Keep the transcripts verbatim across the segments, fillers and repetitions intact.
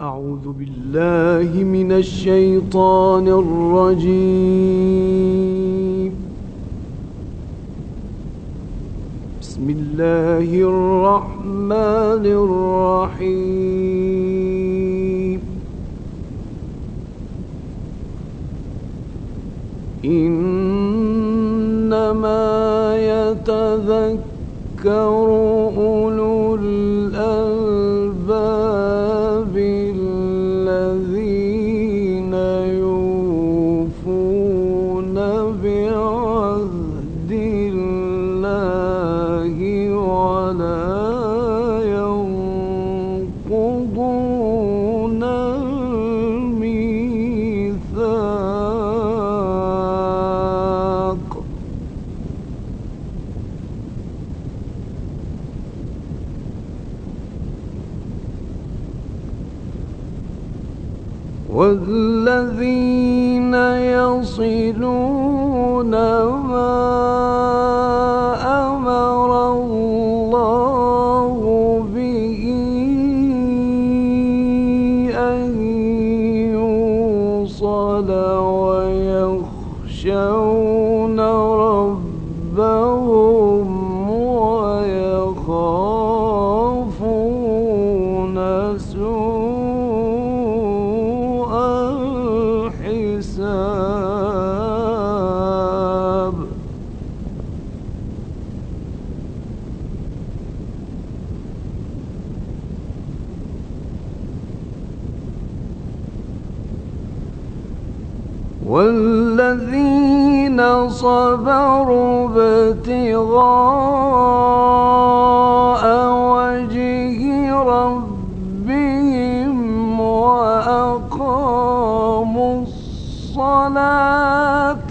أعوذ بالله من الشيطان الرجيم. بسم الله الرحمن الرحيم. إنما يتذكر أولو الألباب الذين يوفون بعهد الله ولا ينقضون الميثاق. والذين يصلون ما أمر الله به أن يوصل ويخشون ربهم ويخافون سوء الحساب. والذين صبروا ابتغاء وجه ربهم وأقاموا الصلاة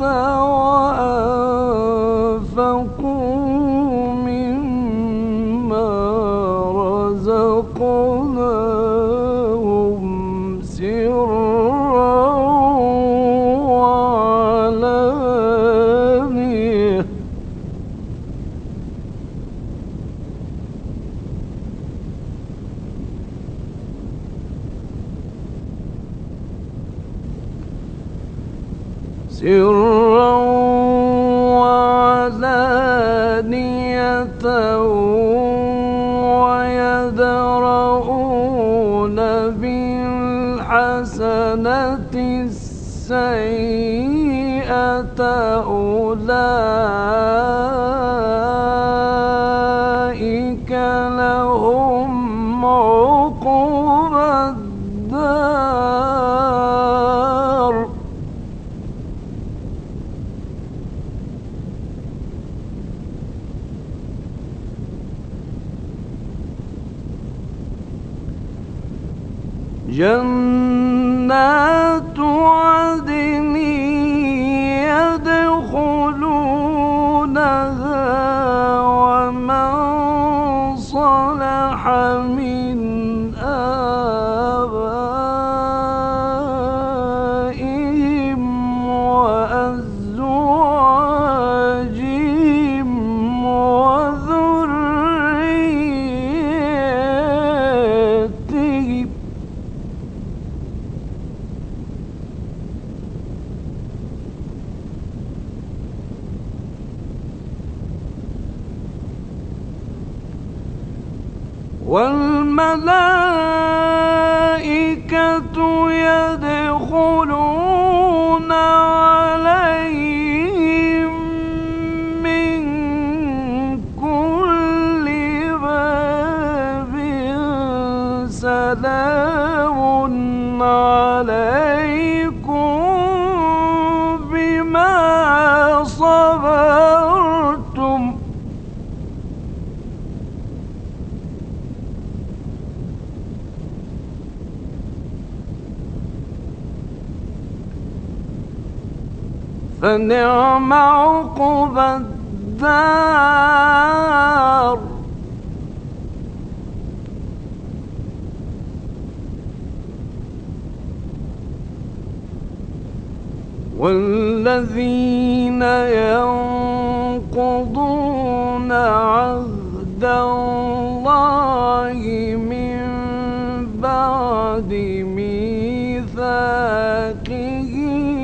وأنفقوا مما رزقناهم سرا وعلانية سرا وعلانية ويدرؤون بالحسنة السيئة أولئك لهم عقبى الدار. جنات عدن يدخلونها ومن صلح من آبائهم وأزواجهم وذريتهم والملائكة يدخلون عليهم من كل باب سلام عليكم بما صبرتم فنعم عقبى الدار. والذين ينقضون عهد الله من بعد بعد ميثاقه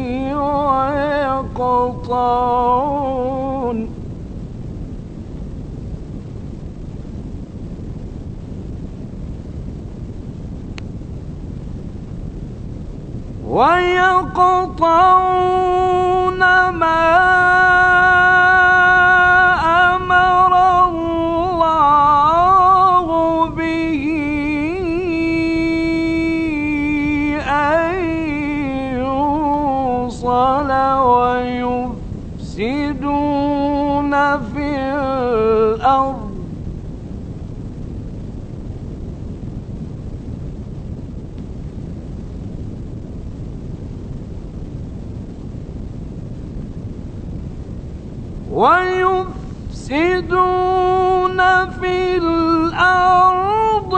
ويقطعون ويقطعون ما أمر الله به أن يوصل ويفسدون في الأرض ويفسدون في الأرض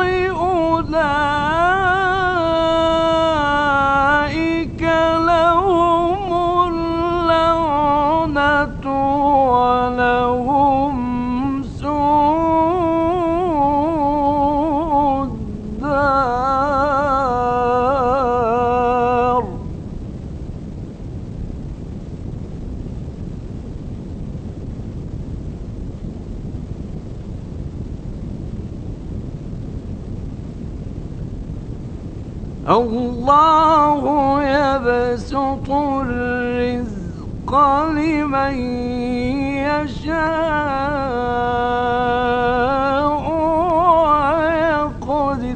أولئك لهم اللعنة ولهم سوء الدار. الله يبسط الرزق لمن يشاء ويقدر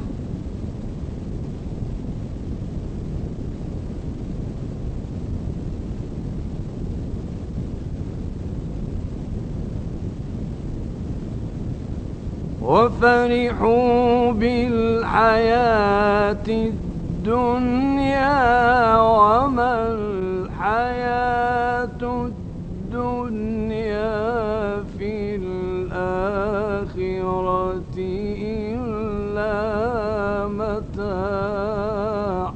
وفرحوا بالحياة الدنيا وما الحياة الدنيا في الآخرة إلا متاع.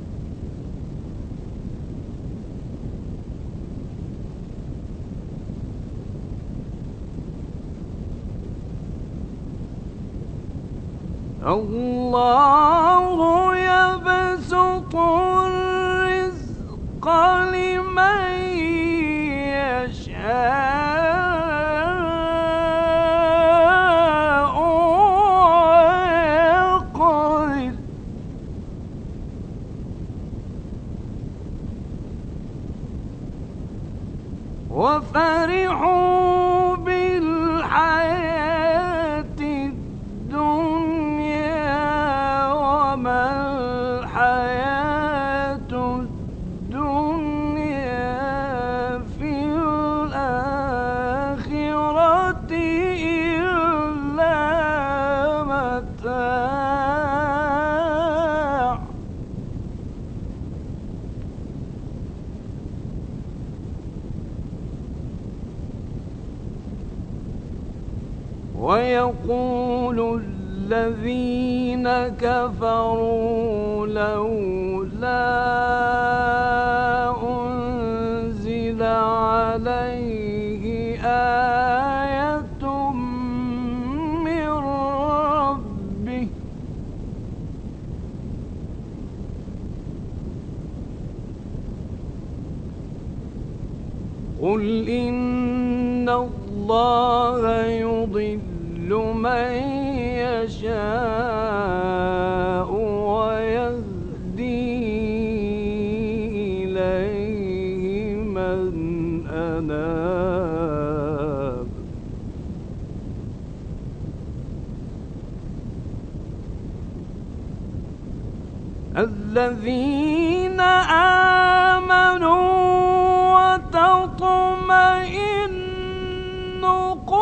الله يبسط الرزق لمن يشاء ويقدر وفرحوا بالحياة الدنيا وما الحياة الدنيا في الآخرة إلا متاع. ويقول الذين كفروا لولا أنزل عليه آية من ربه قل إن الله يضل من يشاء ويهدي إليه من أناب. الذين آمنوا وتطمئن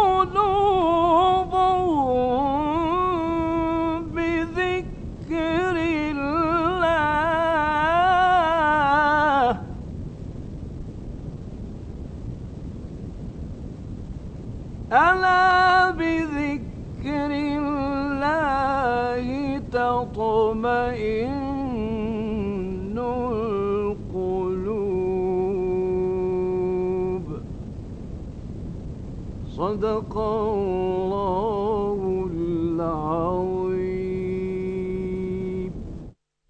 قلوبهم بذكر الله ألا بذكر الله تطمئن القلوب. صدق الله.